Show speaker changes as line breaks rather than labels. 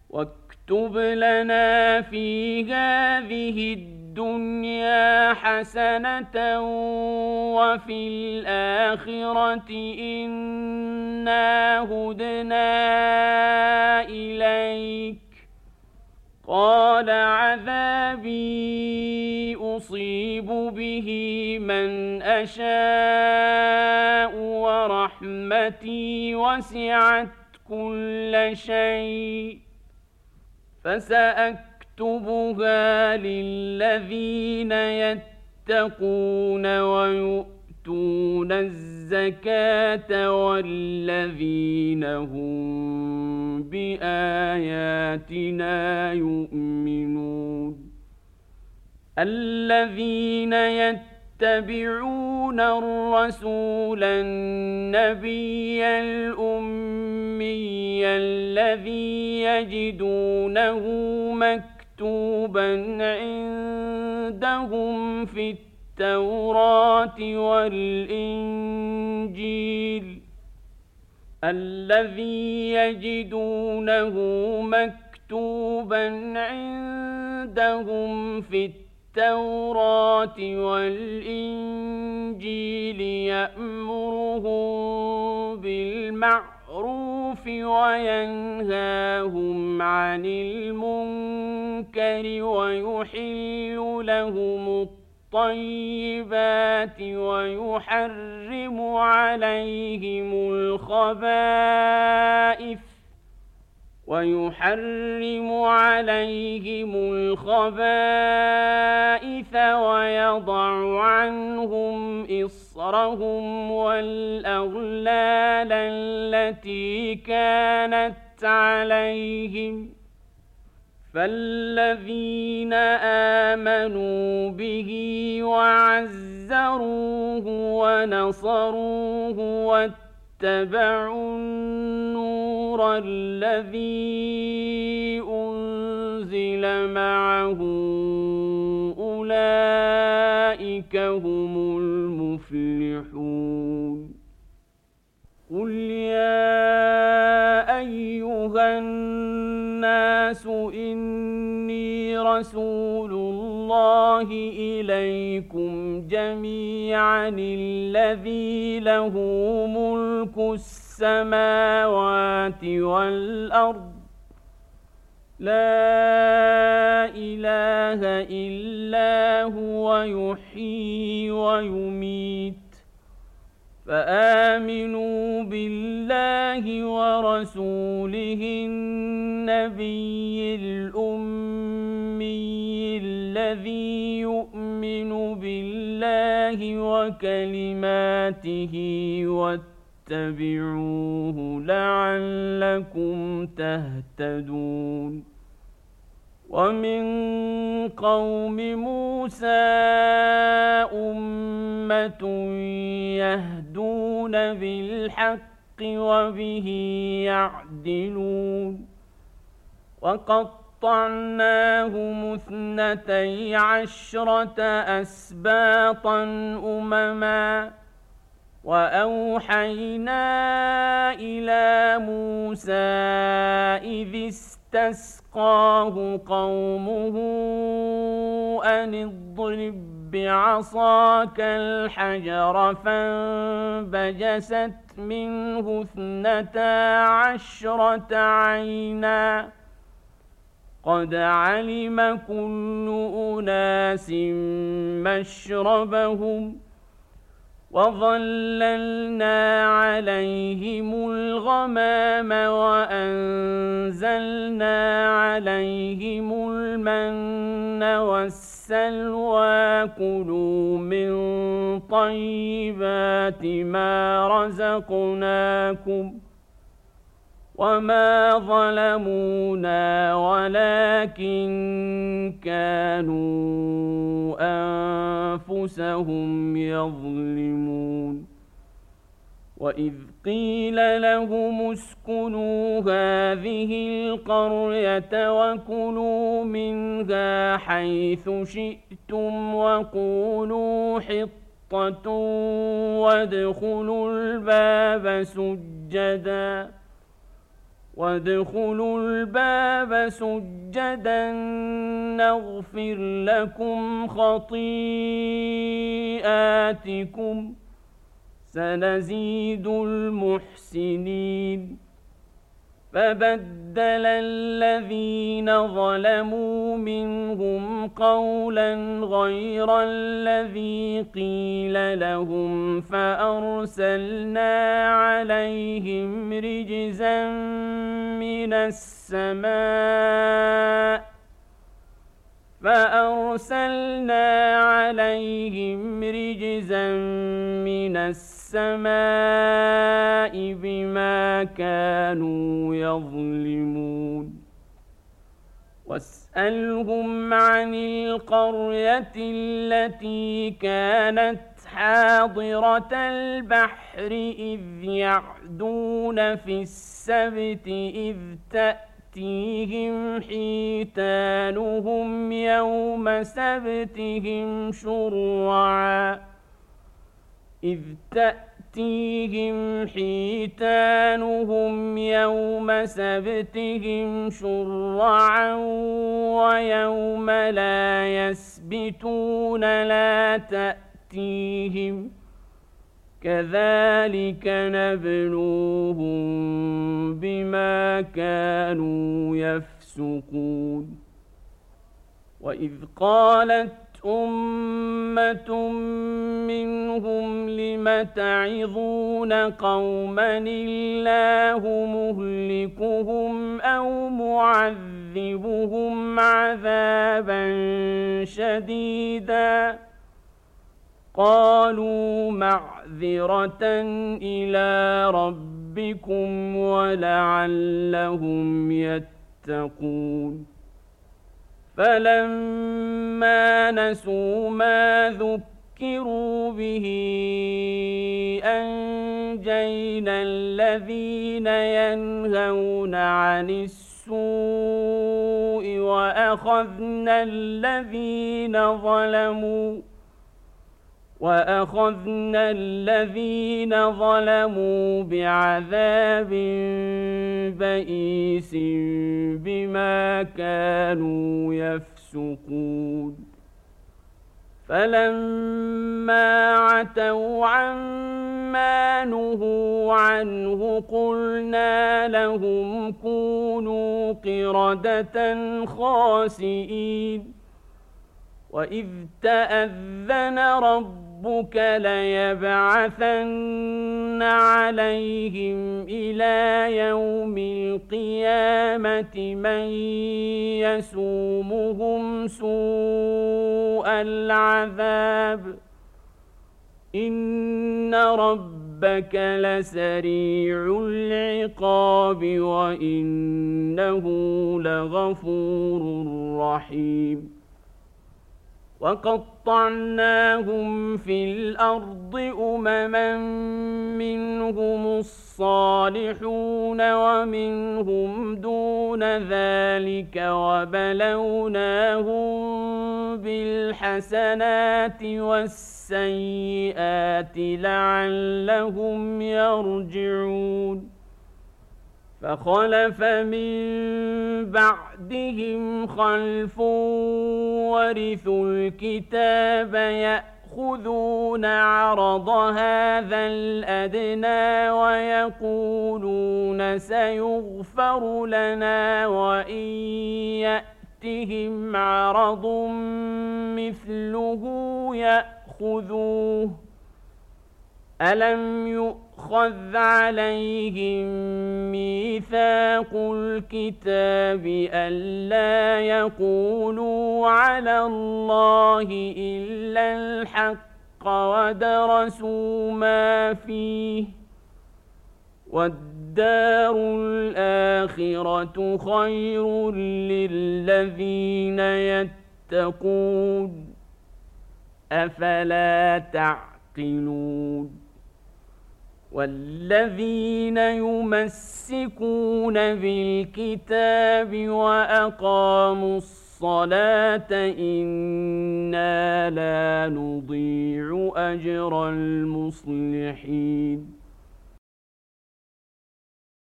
واكتب لنا في هذه الدنيا حسنة وفي الآخرة إنا هدنا إليك. قال عذابي أصيب به من أشاء ورحمتي وسعت كل شيء فسأكتبها للذين يتقون ويؤتون الزكاة والذين هم بآياتنا يؤمنون. الذين يتبعون الرسول النبي الأمي الذي يجدونه مكتوبا عندهم في التوراة والإنجيل يأمرهم بالمعروف وينهاهم عن المنكر ويحل لهم الطيبات ويحرم عليهم الخبائث ويضع عنهم إصرهم والأغلال التي كانت عليهم. فالذين آمنوا به وعزروه ونصروه واتبعوا النور الذي أنزل معه أولئك هم المفلحون. قل يا أيها الناس إني رسول الله إليكم جميعا الذي له ملك السماوات والأرض لا إله إلا هو يحيي ويميت. فآمنوا بالله ورسوله النبي الأمي الذي يؤمن بالله وكلماته واتبعوه لعلكم تهتدون. ومن قوم موسى أمة يهدون بالحق وبه يعدلون. وقطعناهم 12 أسباطا أمما وأوحينا إلى موسى إذ استسقاه قومه أن اضرب بعصاك الحجر فانبجست منه 12 عينا قد علم كل أناس مشربهم وظللنا عليهم الغمام وأنزلنا عليهم المن والسلوى كلوا من طيبات ما رزقناكم وما ظلمونا ولكن كانوا أنفسهم يظلمون. وإذ قيل لهم اسكنوا هذه القرية وكلوا منها حيث شئتم وقولوا حطة وادخلوا الباب سجدا وادخلوا الباب سجدا نغفر لكم خطيئاتكم سنزيد المحسنين فبدل الذين ظلموا منهم قولا غير الذي قيل لهم فأرسلنا عليهم رجزا من السماء بما كانوا يظلمون واسألهم عن القرية التي كانت حاضرة البحر إذ يعدون في السبت إذ تأتيهم حيتانهم يوم سبتهم شرعا ويوم لا يسبتون لا تأتيهم كذلك نبلوهم بما كانوا يفسقون وإذ قالت أمة منهم لم تعظون قوما الله مهلكهم أو معذبهم عذابا شديدا قالوا معذرة إلى ربكم ولعلهم يتقون فلما نسوا ما ذكروا به أنجينا الذين ينهون عن السوء وأخذنا الذين ظلموا بعذاب بئيس بما كانوا يفسقون فلما عتوا عما نهوا عنه قلنا لهم كونوا قردة خاسئين وإذ تأذن ربك ليبعثن عليهم إلى يوم القيامة من يسومهم سوء العذاب إن ربك لسريع العقاب وإنه لغفور رحيم وقطعناهم في الأرض أمما منهم الصالحون ومنهم دون ذلك وبلوناهم بالحسنات والسيئات لعلهم يرجعون فخلف من بعدهم خلف ورثوا الكتاب يأخذون عرض هذا الأدنى ويقولون سيغفر لنا وإن يأتهم عرض مثله يأخذوه ألم يؤخذ عليهم ميثاق الكتاب ألا يقولوا على الله إلا الحق ودرسوا ما فيه والدار الآخرة خير للذين يتقون أفلا تعقلون والذين يمسكون بالكتاب وأقاموا الصلاة إنا لا نضيع أجر المصلحين